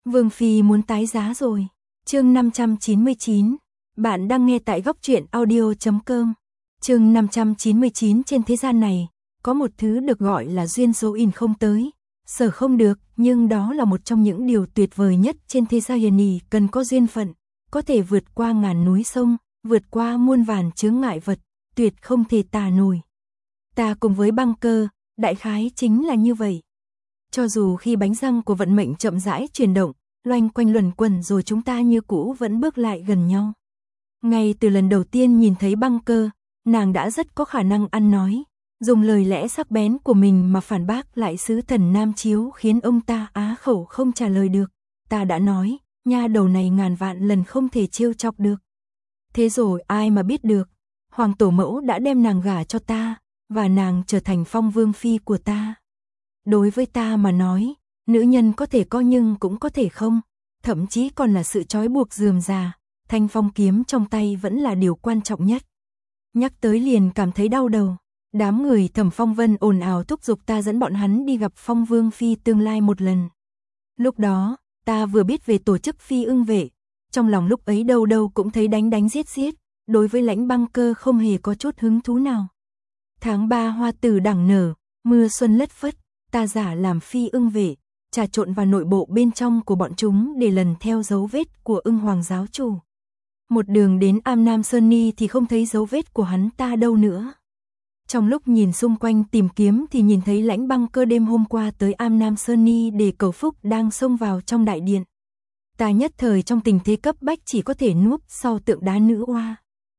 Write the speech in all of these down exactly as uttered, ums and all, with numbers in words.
Vương Phi muốn tái giá rồi. Chương năm trăm chín mươi chín. Bạn đang nghe tại góc truyện audio chấm com. Chương năm trăm chín mươi chín. Trên thế gian này, có một thứ được gọi là duyên số in không tới, sở không được, nhưng đó là một trong những điều tuyệt vời nhất trên thế gian này. Cần có duyên phận, có thể vượt qua ngàn núi sông, vượt qua muôn vàn chướng ngại vật, tuyệt không thể tả nổi. Ta cùng với Băng Cơ, đại khái chính là như vậy. Cho dù khi bánh răng của vận mệnh chậm rãi chuyển động, loanh quanh luẩn quẩn rồi chúng ta như cũ vẫn bước lại gần nhau. Ngay từ lần đầu tiên nhìn thấy Băng Cơ, nàng đã rất có khả năng ăn nói, dùng lời lẽ sắc bén của mình mà phản bác lại sứ thần Nam Chiếu, khiến ông ta á khẩu không trả lời được. Ta đã nói, nha đầu này ngàn vạn lần không thể trêu chọc được. Thế rồi ai mà biết được, Hoàng tổ mẫu đã đem nàng gả cho ta, và nàng trở thành Phong Vương Phi của ta. Đối với ta mà nói, nữ nhân có thể có nhưng cũng có thể không, thậm chí còn là sự trói buộc rườm rà, thanh phong kiếm trong tay vẫn là điều quan trọng nhất. Nhắc tới liền cảm thấy đau đầu. Đám người Thẩm Phong Vân ồn ào thúc giục ta dẫn bọn hắn đi gặp Phong Vương Phi tương lai một lần. Lúc đó, ta vừa biết về tổ chức Phi Ưng Vệ, trong lòng lúc ấy đâu đâu cũng thấy đánh đánh giết giết, đối với Lãnh Băng Cơ không hề có chút hứng thú nào. Tháng ba hoa tử đẳng nở, mưa xuân lất phất, ta giả làm Phi Ưng Vệ, trà trộn vào nội bộ bên trong của bọn chúng để lần theo dấu vết của Ưng Hoàng giáo chủ. Một đường đến Am Nam Sơn Ni thì không thấy dấu vết của hắn ta đâu nữa. Trong lúc nhìn xung quanh tìm kiếm thì nhìn thấy Lãnh Băng Cơ đêm hôm qua tới Am Nam Sơn Ni để cầu phúc đang xông vào trong đại điện. Ta nhất thời trong tình thế cấp bách chỉ có thể núp sau tượng đá nữ oa.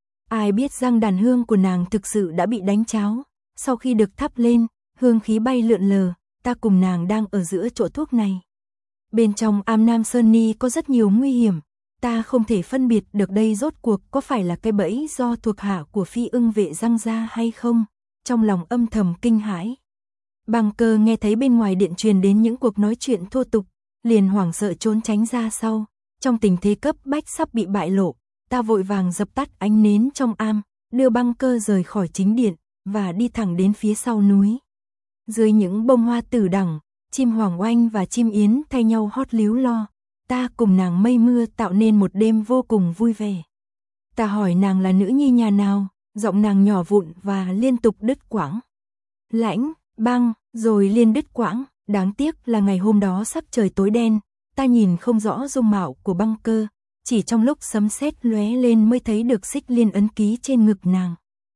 Ai biết răng đàn hương của nàng thực sự đã bị đánh cháo, sau khi được thắp lên, hương khí bay lượn lờ, ta cùng nàng đang ở giữa chỗ thuốc này. Bên trong Am Nam Sơn Ni có rất nhiều nguy hiểm, ta không thể phân biệt được đây rốt cuộc có phải là cái bẫy do thuộc hạ của Phi Ưng Vệ răng ra hay không, trong lòng âm thầm kinh hãi. Băng Cơ nghe thấy bên ngoài điện truyền đến những cuộc nói chuyện thô tục, liền hoảng sợ trốn tránh ra sau, trong tình thế cấp bách sắp bị bại lộ, ta vội vàng dập tắt ánh nến trong am, đưa Băng Cơ rời khỏi chính điện, và đi thẳng đến phía sau núi. Dưới những bông hoa tử đẳng, chim hoàng oanh và chim yến thay nhau hót líu lo, ta cùng nàng mây mưa tạo nên một đêm vô cùng vui vẻ. Ta hỏi nàng là nữ nhi nhà nào, giọng nàng nhỏ vụn và liên tục đứt quãng. Lãnh, Băng, rồi liên đứt quãng, đáng tiếc là ngày hôm đó sắc trời tối đen, ta nhìn không rõ dung mạo của Băng Cơ, chỉ trong lúc sấm sét lóe lên mới thấy được xích liên ấn ký trên ngực nàng.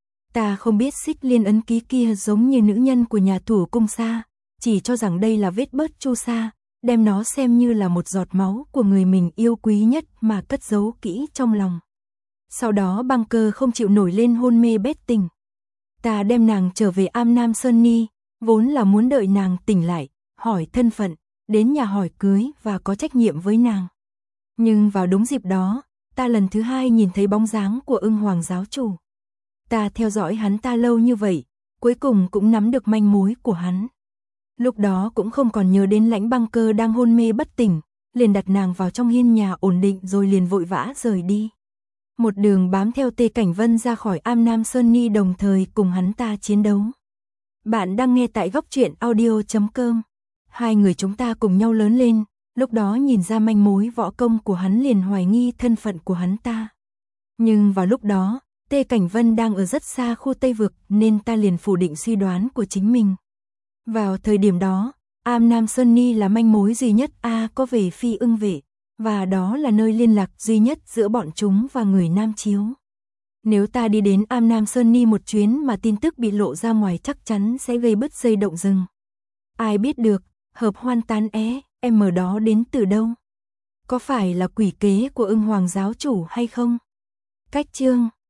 Ta không biết xích liên ấn ký kia giống như nữ nhân của nhà thủ cung Sa, chỉ cho rằng đây là vết bớt chu sa, đem nó xem như là một giọt máu của người mình yêu quý nhất mà cất giấu kỹ trong lòng. Sau đó Băng Cơ không chịu nổi lên hôn mê bét tỉnh. Ta đem nàng trở về Am Nam Sơn Ni, vốn là muốn đợi nàng tỉnh lại, hỏi thân phận, đến nhà hỏi cưới và có trách nhiệm với nàng. Nhưng vào đúng dịp đó, ta lần thứ hai nhìn thấy bóng dáng của Ưng Hoàng giáo chủ. Ta theo dõi hắn ta lâu như vậy, cuối cùng cũng nắm được manh mối của hắn. Lúc đó cũng không còn nhớ đến Lãnh Băng Cơ đang hôn mê bất tỉnh, liền đặt nàng vào trong hiên nhà ổn định rồi liền vội vã rời đi. Một đường bám theo Tê Cảnh Vân ra khỏi Am Nam Sơn Ni, đồng thời cùng hắn ta chiến đấu. Bạn đang nghe tại góc truyện audio chấm com. Hai người chúng ta cùng nhau lớn lên, lúc đó nhìn ra manh mối võ công của hắn liền hoài nghi thân phận của hắn ta. Nhưng vào lúc đó, Tê Cảnh Vân đang ở rất xa khu Tây Vực nên ta liền phủ định suy đoán của chính mình. Vào thời điểm đó, Am Nam Sơn Ni là manh mối duy nhất A có về Phi Ưng Vệ, và đó là nơi liên lạc duy nhất giữa bọn chúng và người Nam Chiếu. Nếu ta đi đến Am Nam Sơn Ni một chuyến mà tin tức bị lộ ra ngoài chắc chắn sẽ gây bứt dây động rừng. Ai biết được, hợp hoan tán é, em ở đó đến từ đâu? Có phải là quỷ kế của Ưng Hoàng giáo chủ hay không? Cách chương